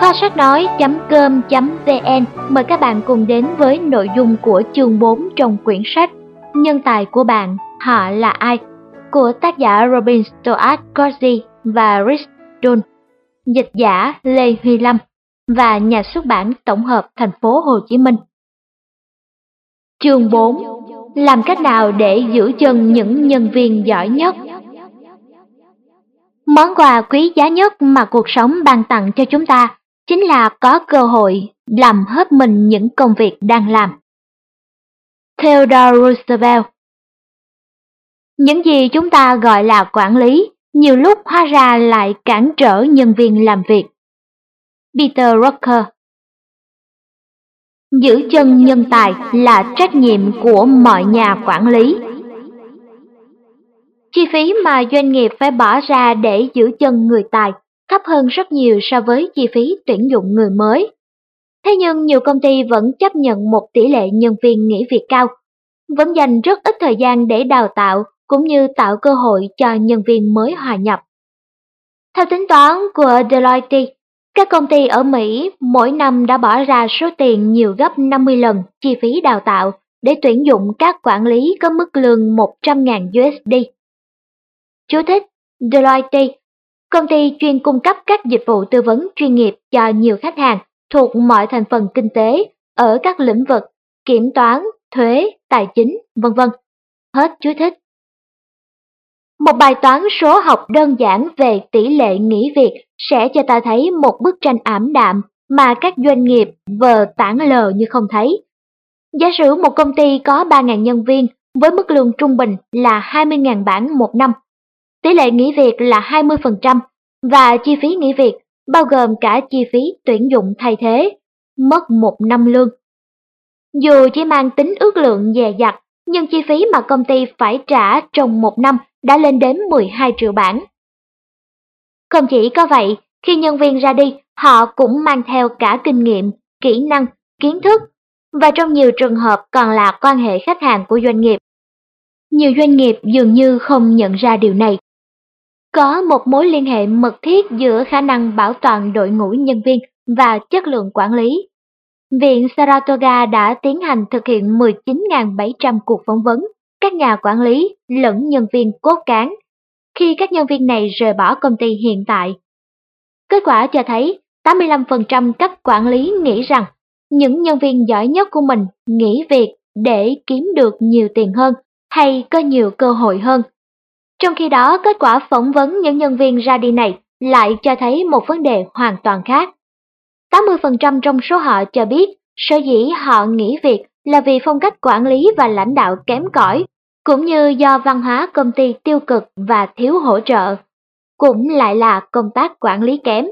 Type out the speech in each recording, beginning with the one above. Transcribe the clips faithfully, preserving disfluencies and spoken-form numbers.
Kho sách nói.com.vn mời các bạn cùng đến với nội dung của chương bốn trong quyển sách Nhân tài của bạn, họ là ai? Của tác giả Robin Stuart Corsi và Rich Dunn, dịch giả Lê Huy Lâm và nhà xuất bản tổng hợp thành phố Hồ Chí Minh. Chương bốn. Làm cách nào để giữ chân những nhân viên giỏi nhất? Món quà quý giá nhất mà cuộc sống ban tặng cho chúng ta chính là có cơ hội làm hết mình những công việc đang làm. Theodore Roosevelt. Những gì chúng ta gọi là quản lý, nhiều lúc hóa ra lại cản trở nhân viên làm việc. Peter Drucker. Giữ chân nhân tài là trách nhiệm của mọi nhà quản lý. Chi phí mà doanh nghiệp phải bỏ ra để giữ chân người tài thấp hơn rất nhiều so với chi phí tuyển dụng người mới. Thế nhưng nhiều công ty vẫn chấp nhận một tỷ lệ nhân viên nghỉ việc cao, vẫn dành rất ít thời gian để đào tạo cũng như tạo cơ hội cho nhân viên mới hòa nhập. Theo tính toán của Deloitte, các công ty ở Mỹ mỗi năm đã bỏ ra số tiền nhiều gấp năm mươi lần chi phí đào tạo để tuyển dụng các quản lý có mức lương một trăm nghìn đô la. Chú thích: Deloitte, công ty chuyên cung cấp các dịch vụ tư vấn chuyên nghiệp cho nhiều khách hàng thuộc mọi thành phần kinh tế ở các lĩnh vực kiểm toán, thuế, tài chính, vân vân. Hết chú thích. Một bài toán số học đơn giản về tỷ lệ nghỉ việc sẽ cho ta thấy một bức tranh ảm đạm mà các doanh nghiệp vờ tản lờ như không thấy. Giả sử một công ty có ba nghìn nhân viên với mức lương trung bình là hai mươi nghìn bảng một năm. Tỷ lệ nghỉ việc là hai mươi phần trăm và chi phí nghỉ việc bao gồm cả chi phí tuyển dụng thay thế, mất một năm lương. Dù chỉ mang tính ước lượng dè dặt, nhưng chi phí mà công ty phải trả trong một năm đã lên đến mười hai triệu bảng. Không chỉ có vậy, khi nhân viên ra đi, họ cũng mang theo cả kinh nghiệm, kỹ năng, kiến thức và trong nhiều trường hợp còn là quan hệ khách hàng của doanh nghiệp. Nhiều doanh nghiệp dường như không nhận ra điều này. Có một mối liên hệ mật thiết giữa khả năng bảo toàn đội ngũ nhân viên và chất lượng quản lý. Viện Saratoga đã tiến hành thực hiện mười chín nghìn bảy trăm cuộc phỏng vấn các nhà quản lý lẫn nhân viên cốt cán khi các nhân viên này rời bỏ công ty hiện tại. Kết quả cho thấy tám mươi lăm phần trăm cấp quản lý nghĩ rằng những nhân viên giỏi nhất của mình nghỉ việc để kiếm được nhiều tiền hơn hay có nhiều cơ hội hơn. Trong khi đó, kết quả phỏng vấn những nhân viên ra đi này lại cho thấy một vấn đề hoàn toàn khác. tám mươi phần trăm trong số họ cho biết sở dĩ họ nghỉ việc là vì phong cách quản lý và lãnh đạo kém cỏi, cũng như do văn hóa công ty tiêu cực và thiếu hỗ trợ, cũng lại là công tác quản lý kém.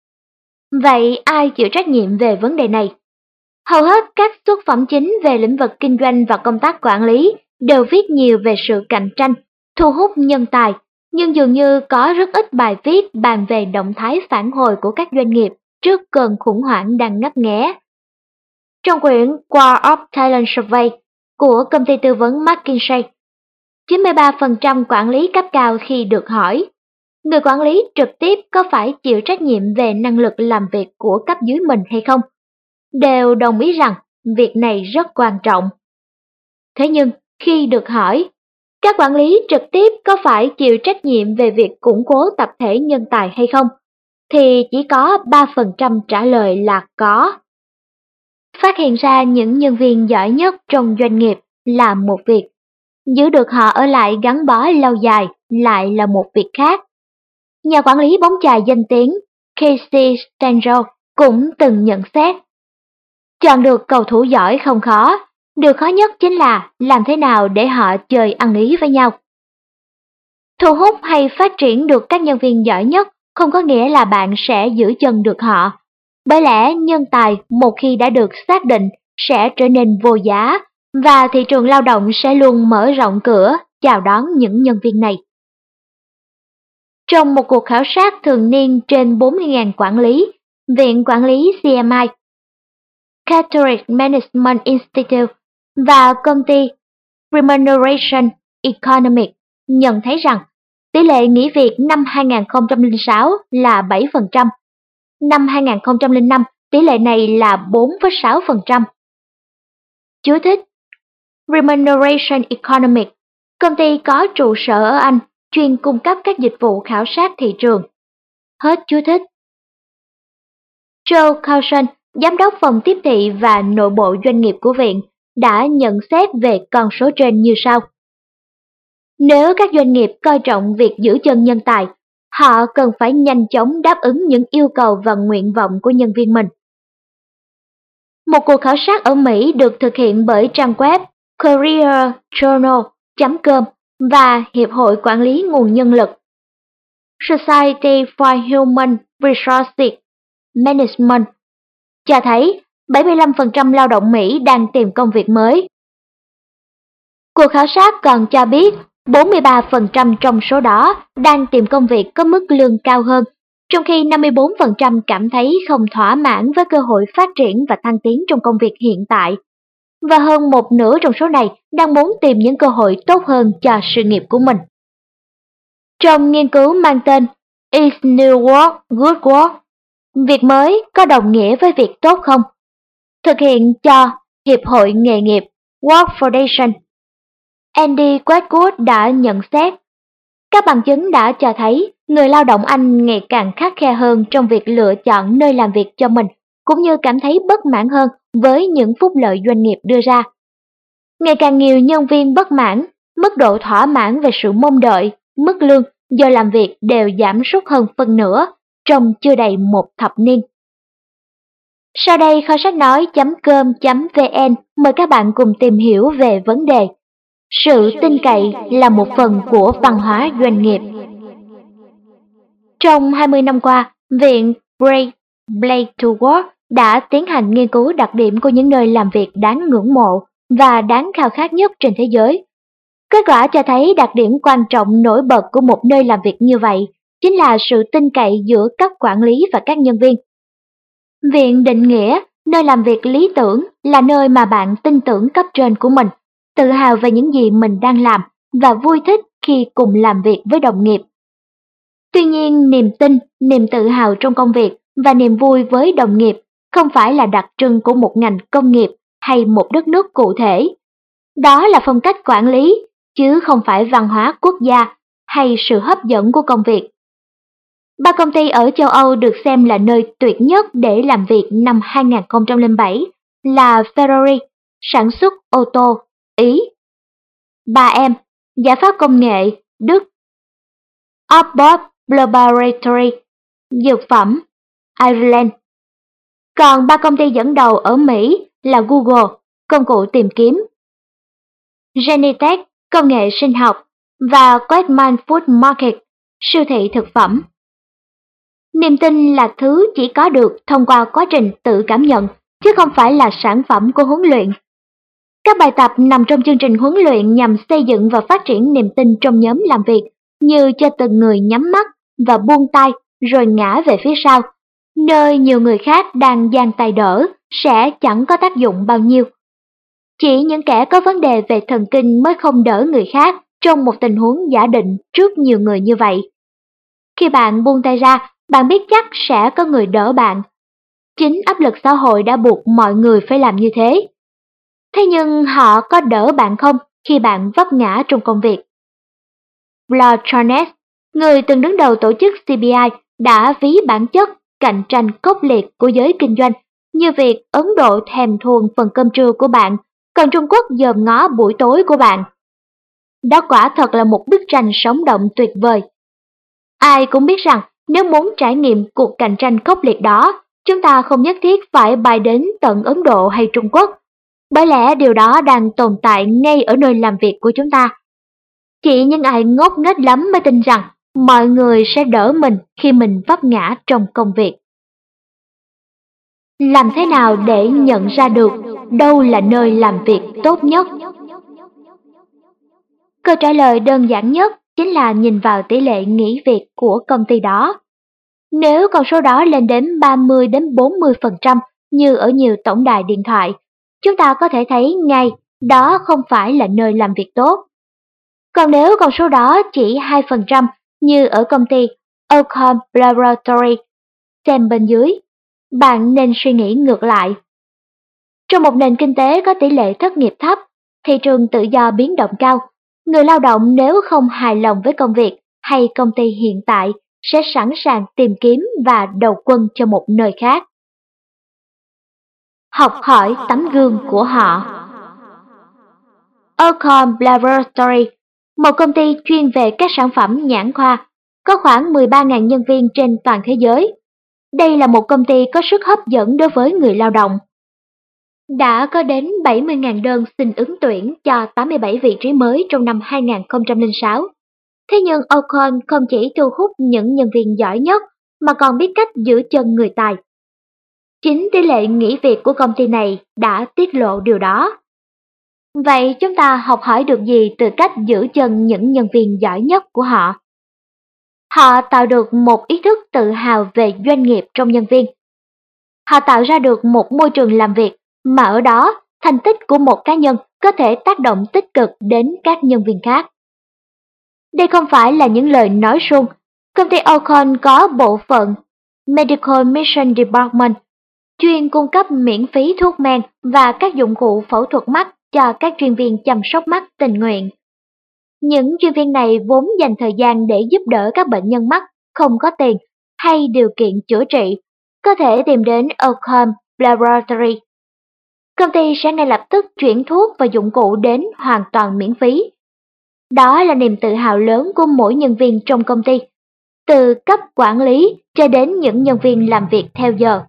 Vậy ai chịu trách nhiệm về vấn đề này? Hầu hết các xuất phẩm chính về lĩnh vực kinh doanh và công tác quản lý đều viết nhiều về sự cạnh tranh, thu hút nhân tài, nhưng dường như có rất ít bài viết bàn về động thái phản hồi của các doanh nghiệp trước cơn khủng hoảng đang ngấp nghé. Trong quyển War of Talent Survey của công ty tư vấn McKinsey, chín mươi ba phần trăm quản lý cấp cao khi được hỏi, người quản lý trực tiếp có phải chịu trách nhiệm về năng lực làm việc của cấp dưới mình hay không, đều đồng ý rằng việc này rất quan trọng. Thế nhưng, khi được hỏi, các quản lý trực tiếp có phải chịu trách nhiệm về việc củng cố tập thể nhân tài hay không, thì chỉ có ba phần trăm trả lời là có. Phát hiện ra những nhân viên giỏi nhất trong doanh nghiệp là một việc, giữ được họ ở lại gắn bó lâu dài lại là một việc khác. Nhà quản lý bóng chày danh tiếng Casey Stengel cũng từng nhận xét, chọn được cầu thủ giỏi không khó, điều khó nhất chính là làm thế nào để họ chơi ăn ý với nhau. Thu hút hay phát triển được các nhân viên giỏi nhất không có nghĩa là bạn sẽ giữ chân được họ. Bởi lẽ nhân tài một khi đã được xác định sẽ trở nên vô giá và thị trường lao động sẽ luôn mở rộng cửa chào đón những nhân viên này. Trong một cuộc khảo sát thường niên trên bốn mươi nghìn quản lý, Viện Quản lý xê em i, Catholic Management Institute và công ty Remuneration Economics nhận thấy rằng tỷ lệ nghỉ việc năm hai nghìn không trăm lẻ sáu là bảy phần trăm, Năm hai không không năm, tỷ lệ này là bốn phẩy sáu phần trăm. Chú thích: Remuneration Economics, công ty có trụ sở ở Anh, chuyên cung cấp các dịch vụ khảo sát thị trường. Hết chú thích. Joe Carlson, giám đốc phòng tiếp thị và nội bộ doanh nghiệp của viện, đã nhận xét về con số trên như sau. Nếu các doanh nghiệp coi trọng việc giữ chân nhân tài, họ cần phải nhanh chóng đáp ứng những yêu cầu và nguyện vọng của nhân viên mình. Một cuộc khảo sát ở Mỹ được thực hiện bởi trang web career journal chấm com và Hiệp hội Quản lý Nguồn Nhân lực Society for Human Resources Management cho thấy bảy mươi lăm phần trăm lao động Mỹ đang tìm công việc mới. Cuộc khảo sát còn cho biết bốn mươi ba phần trăm trong số đó đang tìm công việc có mức lương cao hơn, trong khi năm mươi bốn phần trăm cảm thấy không thỏa mãn với cơ hội phát triển và thăng tiến trong công việc hiện tại, và hơn một nửa trong số này đang muốn tìm những cơ hội tốt hơn cho sự nghiệp của mình. Trong nghiên cứu mang tên Is New Work Good Work? Việc mới có đồng nghĩa với việc tốt không? Thực hiện cho Hiệp hội Nghề nghiệp Work Foundation, Andy Wedgwood đã nhận xét, các bằng chứng đã cho thấy người lao động Anh ngày càng khắt khe hơn trong việc lựa chọn nơi làm việc cho mình, cũng như cảm thấy bất mãn hơn với những phúc lợi doanh nghiệp đưa ra. Ngày càng nhiều nhân viên bất mãn, mức độ thỏa mãn về sự mong đợi, mức lương, giờ làm việc đều giảm sút hơn phân nửa trong chưa đầy một thập niên. Sau đây kho sách nói chấm com chấm vn mời các bạn cùng tìm hiểu về vấn đề sự tin cậy là một phần của văn hóa doanh nghiệp. Trong hai mươi năm qua, Viện Great Place to Work đã tiến hành nghiên cứu đặc điểm của những nơi làm việc đáng ngưỡng mộ và đáng khao khát nhất trên thế giới. Kết quả cho thấy đặc điểm quan trọng nổi bật của một nơi làm việc như vậy chính là sự tin cậy giữa cấp quản lý và các nhân viên. Viện định nghĩa nơi làm việc lý tưởng là nơi mà bạn tin tưởng cấp trên của mình, tự hào về những gì mình đang làm và vui thích khi cùng làm việc với đồng nghiệp. Tuy nhiên, niềm tin, niềm tự hào trong công việc và niềm vui với đồng nghiệp không phải là đặc trưng của một ngành công nghiệp hay một đất nước cụ thể. Đó là phong cách quản lý, chứ không phải văn hóa quốc gia hay sự hấp dẫn của công việc. Ba công ty ở châu Âu được xem là nơi tuyệt nhất để làm việc năm hai không không bảy là Ferrari, sản xuất ô tô, Ý; ba em, giải pháp công nghệ, Đức; Abbott Laboratories, dược phẩm, Ireland. Còn ba công ty dẫn đầu ở Mỹ là Google, công cụ tìm kiếm, Genentech, công nghệ sinh học, và Wegmans Food Market, siêu thị thực phẩm. Niềm tin là thứ chỉ có được thông qua quá trình tự cảm nhận, chứ không phải là sản phẩm của huấn luyện. Các bài tập nằm trong chương trình huấn luyện nhằm xây dựng và phát triển niềm tin trong nhóm làm việc, như cho từng người nhắm mắt và buông tay rồi ngã về phía sau, nơi nhiều người khác đang giang tay đỡ sẽ chẳng có tác dụng bao nhiêu. Chỉ những kẻ có vấn đề về thần kinh mới không đỡ người khác trong một tình huống giả định trước nhiều người như vậy. Khi bạn buông tay ra, bạn biết chắc sẽ có người đỡ bạn. Chính áp lực xã hội đã buộc mọi người phải làm như thế. Thế nhưng họ có đỡ bạn không khi bạn vấp ngã trong công việc? Lord Charnes, người từng đứng đầu tổ chức xê bê i, đã ví bản chất cạnh tranh khốc liệt của giới kinh doanh như việc Ấn Độ thèm thuồng phần cơm trưa của bạn, còn Trung Quốc dòm ngó buổi tối của bạn. Đó quả thật là một bức tranh sống động tuyệt vời. Ai cũng biết rằng nếu muốn trải nghiệm cuộc cạnh tranh khốc liệt đó, chúng ta không nhất thiết phải bay đến tận Ấn Độ hay Trung Quốc, bởi lẽ điều đó đang tồn tại ngay ở nơi làm việc của chúng ta. Chỉ những ai ngốc nghếch lắm mới tin rằng mọi người sẽ đỡ mình khi mình vấp ngã trong công việc. Làm thế nào để nhận ra được đâu là nơi làm việc tốt nhất? Câu trả lời đơn giản nhất chính là nhìn vào tỷ lệ nghỉ việc của công ty đó. Nếu con số đó lên đến ba mươi đến bốn mươi phần trăm như ở nhiều tổng đài điện thoại, chúng ta có thể thấy ngay đó không phải là nơi làm việc tốt. Còn nếu con số đó chỉ hai phần trăm như ở công ty Ocon Laboratory, xem bên dưới. Bạn nên suy nghĩ ngược lại. Trong một nền kinh tế có tỷ lệ thất nghiệp thấp, thị trường tự do biến động cao, người lao động nếu không hài lòng với công việc hay công ty hiện tại sẽ sẵn sàng tìm kiếm và đầu quân cho một nơi khác. Học hỏi tấm gương của họ. Alcon Laboratory, một công ty chuyên về các sản phẩm nhãn khoa, có khoảng mười ba nghìn nhân viên trên toàn thế giới. Đây là một công ty có sức hấp dẫn đối với người lao động. Đã có đến bảy mươi nghìn đơn xin ứng tuyển cho tám mươi bảy vị trí mới trong năm hai nghìn không trăm lẻ sáu. Thế nhưng Alcon không chỉ thu hút những nhân viên giỏi nhất mà còn biết cách giữ chân người tài. Chính tỷ lệ nghỉ việc của công ty này đã tiết lộ điều đó. Vậy chúng ta học hỏi được gì từ cách giữ chân những nhân viên giỏi nhất của họ? Họ tạo được một ý thức tự hào về doanh nghiệp trong nhân viên. Họ tạo ra được một môi trường làm việc mà ở đó thành tích của một cá nhân có thể tác động tích cực đến các nhân viên khác. Đây không phải là những lời nói suông. Công ty Alcon có bộ phận Medical Mission Department, chuyên cung cấp miễn phí thuốc men và các dụng cụ phẫu thuật mắt cho các chuyên viên chăm sóc mắt tình nguyện. Những chuyên viên này vốn dành thời gian để giúp đỡ các bệnh nhân mắt không có tiền hay điều kiện chữa trị, có thể tìm đến Alcon Laboratory. Công ty sẽ ngay lập tức chuyển thuốc và dụng cụ đến hoàn toàn miễn phí. Đó là niềm tự hào lớn của mỗi nhân viên trong công ty, từ cấp quản lý cho đến những nhân viên làm việc theo giờ.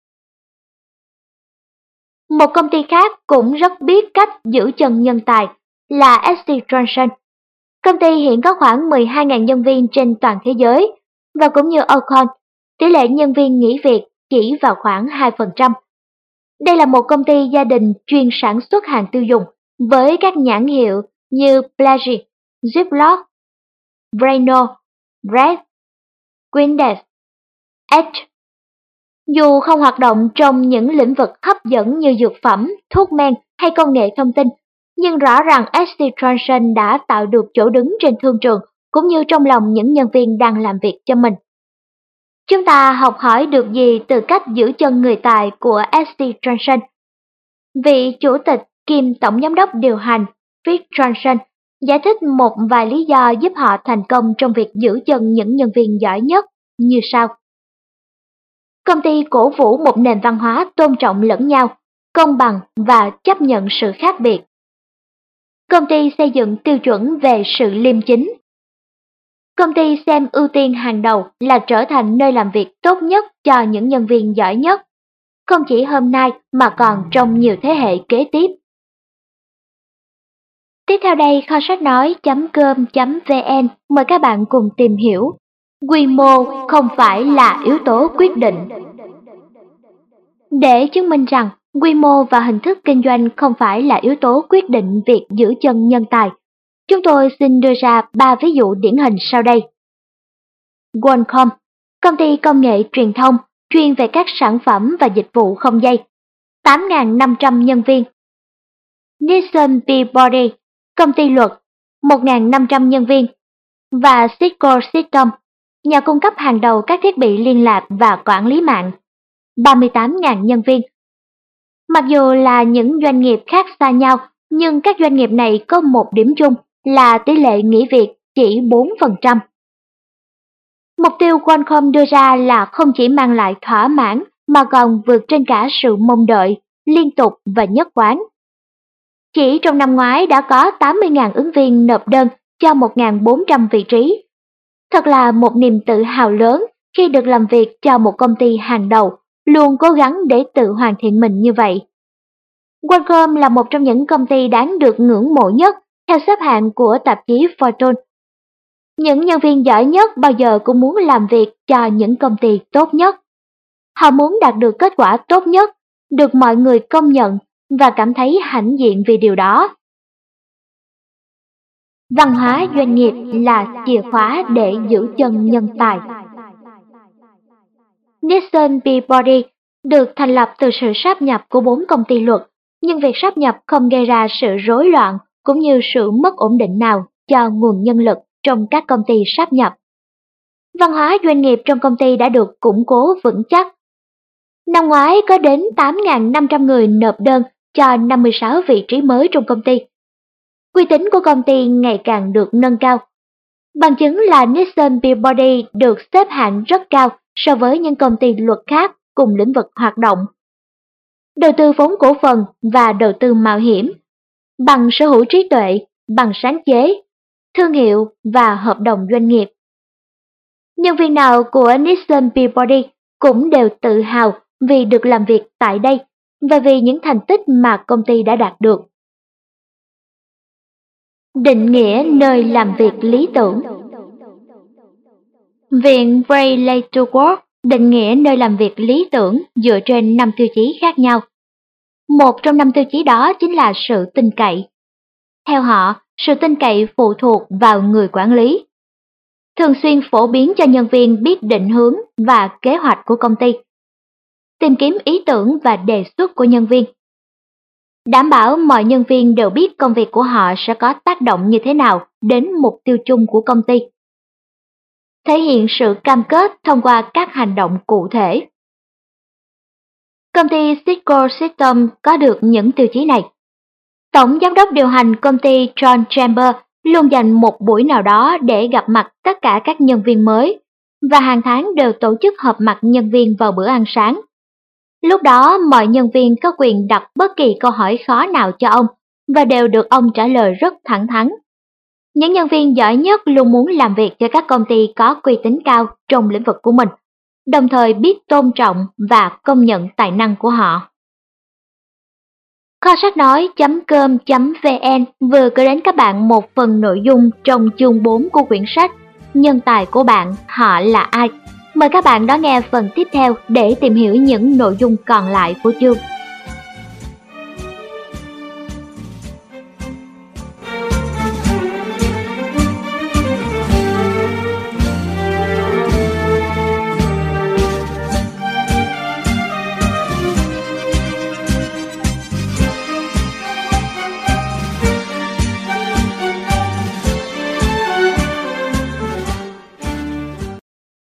Một công ty khác cũng rất biết cách giữ chân nhân tài là ét xê Johnson. Công ty hiện có khoảng mười hai nghìn nhân viên trên toàn thế giới, và cũng như Alcon, tỷ lệ nhân viên nghỉ việc chỉ vào khoảng hai phần trăm. Đây là một công ty gia đình chuyên sản xuất hàng tiêu dùng với các nhãn hiệu như Plagy, Ziploc, Drano, Red, Windex, Edge. Dù không hoạt động trong những lĩnh vực hấp dẫn như dược phẩm, thuốc men hay công nghệ thông tin, nhưng rõ ràng ét xê Johnson đã tạo được chỗ đứng trên thương trường cũng như trong lòng những nhân viên đang làm việc cho mình. Chúng ta học hỏi được gì từ cách giữ chân người tài của ét xê Johnson? Vị chủ tịch kiêm tổng giám đốc điều hành Fritz Johnson giải thích một vài lý do giúp họ thành công trong việc giữ chân những nhân viên giỏi nhất như sau. Công ty cổ vũ một nền văn hóa tôn trọng lẫn nhau, công bằng và chấp nhận sự khác biệt. Công ty xây dựng tiêu chuẩn về sự liêm chính. Công ty xem ưu tiên hàng đầu là trở thành nơi làm việc tốt nhất cho những nhân viên giỏi nhất, không chỉ hôm nay mà còn trong nhiều thế hệ kế tiếp. Tiếp theo đây, kho sách nói chấm com chấm vn mời các bạn cùng tìm hiểu. Quy mô không phải là yếu tố quyết định. Để chứng minh rằng quy mô và hình thức kinh doanh không phải là yếu tố quyết định việc giữ chân nhân tài, chúng tôi xin đưa ra ba ví dụ điển hình sau đây. Qualcomm, công ty công nghệ truyền thông chuyên về các sản phẩm và dịch vụ không dây, tám nghìn năm trăm nhân viên. Nissan Peabody, công ty luật, một nghìn năm trăm nhân viên. Và Cisco Systems, nhà cung cấp hàng đầu các thiết bị liên lạc và quản lý mạng, ba mươi tám nghìn nhân viên. Mặc dù là những doanh nghiệp khác xa nhau, nhưng các doanh nghiệp này có một điểm chung là tỷ lệ nghỉ việc chỉ bốn phần trăm. Mục tiêu Qualcomm đưa ra là không chỉ mang lại thỏa mãn mà còn vượt trên cả sự mong đợi, liên tục và nhất quán. Chỉ trong năm ngoái đã có tám mươi nghìn ứng viên nộp đơn cho một nghìn bốn trăm vị trí. Thật là một niềm tự hào lớn khi được làm việc cho một công ty hàng đầu, luôn cố gắng để tự hoàn thiện mình như vậy. Qualcomm là một trong những công ty đáng được ngưỡng mộ nhất theo xếp hạng của tạp chí Fortune. Những nhân viên giỏi nhất bao giờ cũng muốn làm việc cho những công ty tốt nhất. Họ muốn đạt được kết quả tốt nhất, được mọi người công nhận và cảm thấy hãnh diện vì điều đó. Văn hóa doanh nghiệp là chìa khóa để giữ chân nhân tài. Nissan Peabody được thành lập từ sự sáp nhập của bốn công ty luật, nhưng việc sáp nhập không gây ra sự rối loạn cũng như sự mất ổn định nào cho nguồn nhân lực trong các công ty sáp nhập. Văn hóa doanh nghiệp trong công ty đã được củng cố vững chắc. Năm ngoái có đến tám nghìn năm trăm người nộp đơn cho năm mươi sáu vị trí mới trong công ty. Uy tín của công ty ngày càng được nâng cao. Bằng chứng là Nixon Peabody được xếp hạng rất cao so với những công ty luật khác cùng lĩnh vực hoạt động. Đầu tư vốn cổ phần và đầu tư mạo hiểm, bằng sở hữu trí tuệ, bằng sáng chế, thương hiệu và hợp đồng doanh nghiệp. Nhân viên nào của Nixon Peabody cũng đều tự hào vì được làm việc tại đây và vì những thành tích mà công ty đã đạt được. Định nghĩa nơi làm việc lý tưởng. Viện Great Place to Work định nghĩa nơi làm việc lý tưởng dựa trên năm tiêu chí khác nhau. Một trong năm tiêu chí đó chính là sự tin cậy. Theo họ, sự tin cậy phụ thuộc vào người quản lý. Thường xuyên phổ biến cho nhân viên biết định hướng và kế hoạch của công ty. Tìm kiếm ý tưởng và đề xuất của nhân viên. Đảm bảo mọi nhân viên đều biết công việc của họ sẽ có tác động như thế nào đến mục tiêu chung của công ty. Thể hiện sự cam kết thông qua các hành động cụ thể. Công ty Cisco Systems có được những tiêu chí này. Tổng giám đốc điều hành công ty John Chambers luôn dành một buổi nào đó để gặp mặt tất cả các nhân viên mới và hàng tháng đều tổ chức họp mặt nhân viên vào bữa ăn sáng. Lúc đó mọi nhân viên có quyền đặt bất kỳ câu hỏi khó nào cho ông và đều được ông trả lời rất thẳng thắn. Những nhân viên giỏi nhất luôn muốn làm việc cho các công ty có uy tín cao trong lĩnh vực của mình, đồng thời biết tôn trọng và công nhận tài năng của họ. Kho sách nói chấm com chấm vn vừa gửi đến các bạn một phần nội dung trong chương bốn của quyển sách Nhân tài của bạn, họ là ai? Mời các bạn đón nghe phần tiếp theo để tìm hiểu những nội dung còn lại của chương.